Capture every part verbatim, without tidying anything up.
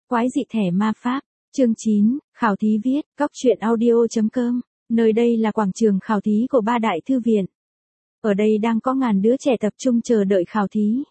Quái dị thẻ ma pháp. Chương chín, khảo thí viết, Cóc truyện audio.com. Nơi đây là quảng trường khảo thí của ba đại thư viện. Ở đây đang có ngàn đứa trẻ tập trung chờ đợi khảo thí.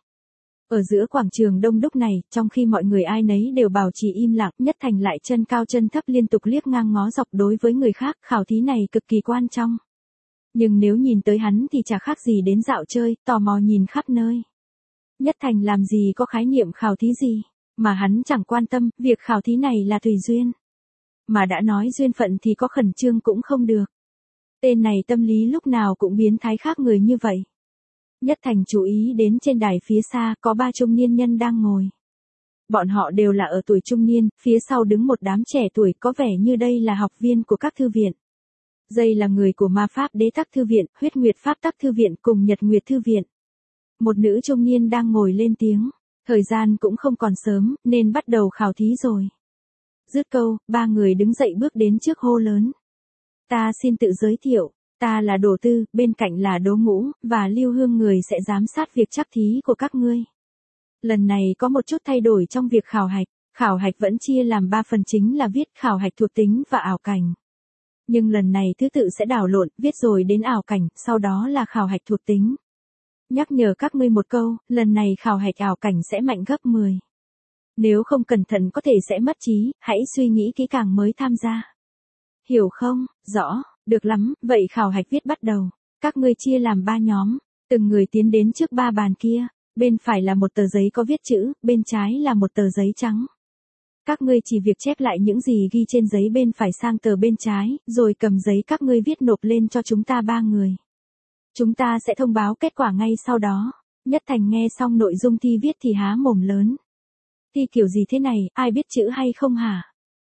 Ở giữa quảng trường đông đúc này, trong khi mọi người ai nấy đều bảo trì im lặng, Nhất Thành lại chân cao chân thấp liên tục liếc ngang ngó dọc đối với người khác, khảo thí này cực kỳ quan trọng. Nhưng nếu nhìn tới hắn thì chả khác gì đến dạo chơi, tò mò nhìn khắp nơi. Nhất Thành làm gì có khái niệm khảo thí gì, mà hắn chẳng quan tâm, việc khảo thí này là tùy duyên. Mà đã nói duyên phận thì có khẩn trương cũng không được. Tên này tâm lý lúc nào cũng biến thái khác người như vậy. Nhất Thành chú ý đến trên đài phía xa có ba trung niên nhân đang ngồi. Bọn họ đều là ở tuổi trung niên, phía sau đứng một đám trẻ tuổi có vẻ như đây là học viên của các thư viện. Đây là người của Ma Pháp Đế Tắc Thư Viện, Huyết Nguyệt Pháp Tắc Thư Viện cùng Nhật Nguyệt Thư Viện. Một nữ trung niên đang ngồi lên tiếng, thời gian cũng không còn sớm, nên bắt đầu khảo thí rồi. Dứt câu, ba người đứng dậy bước đến trước hô lớn. Ta xin tự giới thiệu, ta là Đỗ Tư, bên cạnh là Đỗ Ngũ, và Lưu Hương người sẽ giám sát việc trắc thí của các ngươi. Lần này có một chút thay đổi trong việc khảo hạch, khảo hạch vẫn chia làm ba phần chính là viết, khảo hạch thuộc tính và ảo cảnh. Nhưng lần này thứ tự sẽ đảo lộn, viết rồi đến ảo cảnh, sau đó là khảo hạch thuộc tính. Nhắc nhở các ngươi một câu, lần này khảo hạch ảo cảnh sẽ mạnh gấp mười. Nếu không cẩn thận có thể sẽ mất trí, hãy suy nghĩ kỹ càng mới tham gia. Hiểu không? Rõ, được lắm, vậy khảo hạch viết bắt đầu. Các ngươi chia làm ba nhóm, từng người tiến đến trước ba bàn kia, bên phải là một tờ giấy có viết chữ, bên trái là một tờ giấy trắng. Các ngươi chỉ việc chép lại những gì ghi trên giấy bên phải sang tờ bên trái, rồi cầm giấy các ngươi viết nộp lên cho chúng ta ba người. Chúng ta sẽ thông báo kết quả ngay sau đó. Nhất Thành nghe xong nội dung thi viết thì há mồm lớn. Thi kiểu gì thế này, ai biết chữ hay không hả?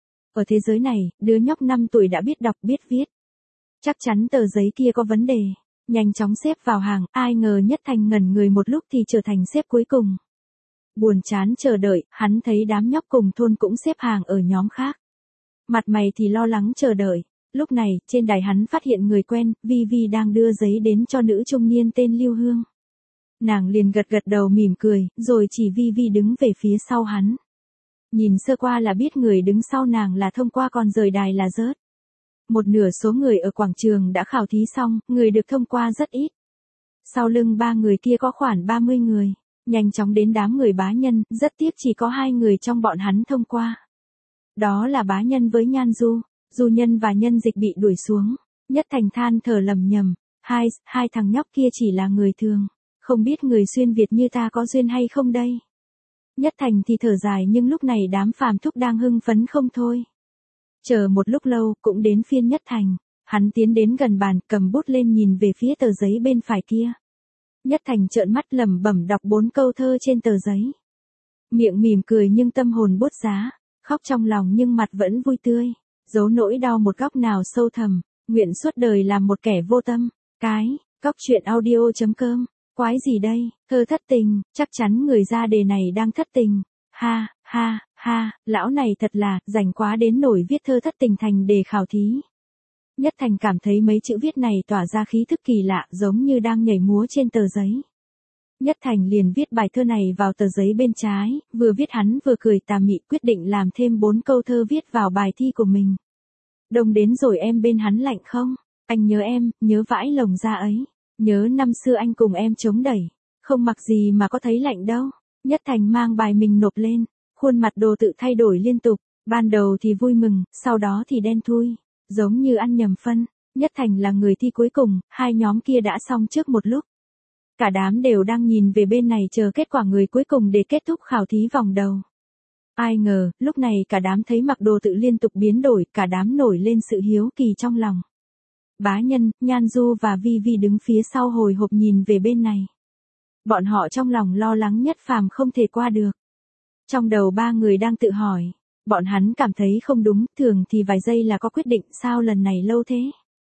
Ở thế giới này, đứa nhóc năm tuổi đã biết đọc biết viết. Chắc chắn tờ giấy kia có vấn đề. Nhanh chóng xếp vào hàng, ai ngờ Nhất Thành ngẩn người một lúc thì trở thành xếp cuối cùng. Buồn chán chờ đợi, hắn thấy đám nhóc cùng thôn cũng xếp hàng ở nhóm khác. Mặt mày thì lo lắng chờ đợi. Lúc này, trên đài hắn phát hiện người quen, Vi Vi đang đưa giấy đến cho nữ trung niên tên Lưu Hương. Nàng liền gật gật đầu mỉm cười, rồi chỉ Vi Vi đứng về phía sau hắn. Nhìn sơ qua là biết người đứng sau nàng là thông qua, còn rời đài là rớt. Một nửa số người ở quảng trường đã khảo thí xong, người được thông qua rất ít. Sau lưng ba người kia có khoảng ba mươi người, nhanh chóng đến đám người Bá Nhân, rất tiếc chỉ có hai người trong bọn hắn thông qua. Đó là Bá Nhân với Nhan Du. Du Nhân và Nhân Dịch bị đuổi xuống. Nhất Thành than thở lầm nhầm, hai, hai thằng nhóc kia chỉ là người thường, không biết người xuyên Việt như ta có duyên hay không đây. Nhất Thành thì thở dài, nhưng lúc này đám phàm thúc đang hưng phấn không thôi. Chờ một lúc lâu, cũng đến phiên Nhất Thành, hắn tiến đến gần bàn, cầm bút lên nhìn về phía tờ giấy bên phải kia. Nhất Thành trợn mắt lẩm bẩm đọc bốn câu thơ trên tờ giấy. Miệng mỉm cười nhưng tâm hồn bút giá, khóc trong lòng nhưng mặt vẫn vui tươi. Giấu nỗi đau một góc nào sâu thẳm, nguyện suốt đời làm một kẻ vô tâm. Cái, Cóc truyện audio.com. Quái gì đây, thơ thất tình, chắc chắn người ra đề này đang thất tình. Ha, ha, ha, lão này thật là, rảnh quá đến nổi viết thơ thất tình thành đề khảo thí. Nhất Thành cảm thấy mấy chữ viết này tỏa ra khí thức kỳ lạ, giống như đang nhảy múa trên tờ giấy. Nhất Thành liền viết bài thơ này vào tờ giấy bên trái, vừa viết hắn vừa cười tà mị, quyết định làm thêm bốn câu thơ viết vào bài thi của mình. Đông đến rồi em bên hắn lạnh không? Anh nhớ em, nhớ vãi lồng da ấy. Nhớ năm xưa anh cùng em chống đẩy. Không mặc gì mà có thấy lạnh đâu. Nhất Thành mang bài mình nộp lên. Khuôn mặt Đồ tự thay đổi liên tục. Ban đầu thì vui mừng, sau đó thì đen thui. Giống như ăn nhầm phân. Nhất Thành là người thi cuối cùng, hai nhóm kia đã xong trước một lúc. Cả đám đều đang nhìn về bên này chờ kết quả người cuối cùng để kết thúc khảo thí vòng đầu. Ai ngờ, lúc này cả đám thấy mặc Đồ tự liên tục biến đổi, cả đám nổi lên sự hiếu kỳ trong lòng. Bá Nhân, Nhan Du và Vi Vi đứng phía sau hồi hộp nhìn về bên này. Bọn họ trong lòng lo lắng Nhất Phàm không thể qua được. Trong đầu ba người đang tự hỏi, bọn hắn cảm thấy không đúng, thường thì vài giây là có quyết định, sao lần này lâu thế?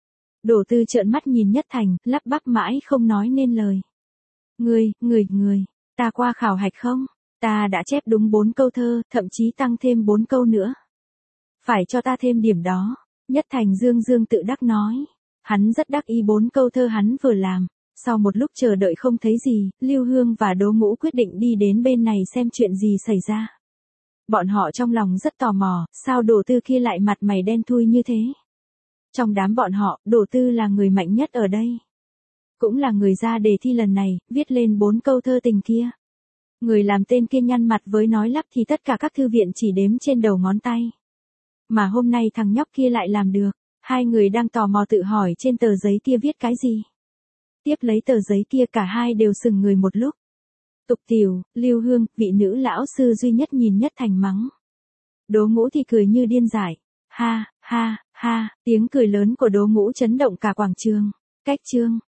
Đỗ Tư trợn mắt nhìn Nhất Thành, lắp bắp mãi không nói nên lời. Người, người, người, ta qua khảo hạch không? Ta đã chép đúng bốn câu thơ, thậm chí tăng thêm bốn câu nữa. Phải cho ta thêm điểm đó. Nhất Thành dương dương tự đắc nói. Hắn rất đắc ý bốn câu thơ hắn vừa làm. Sau một lúc chờ đợi không thấy gì, Lưu Hương và Đỗ Ngũ quyết định đi đến bên này xem chuyện gì xảy ra. Bọn họ trong lòng rất tò mò, sao Đỗ Tư kia lại mặt mày đen thui như thế? Trong đám bọn họ, Đỗ Tư là người mạnh nhất ở đây. Cũng là người ra đề thi lần này, viết lên bốn câu thơ tình kia. Người làm tên kia nhăn mặt với nói lắp thì tất cả các thư viện chỉ đếm trên đầu ngón tay. Mà hôm nay thằng nhóc kia lại làm được. Hai người đang tò mò tự hỏi trên tờ giấy kia viết cái gì. Tiếp lấy tờ giấy kia cả hai đều sững người một lúc. Tục Tiểu, Lưu Hương, vị nữ lão sư duy nhất nhìn Nhất Thành mắng. Đỗ Ngũ thì cười như điên dại. Ha, ha, ha, tiếng cười lớn của Đỗ Ngũ chấn động cả quảng trường. Cách chương.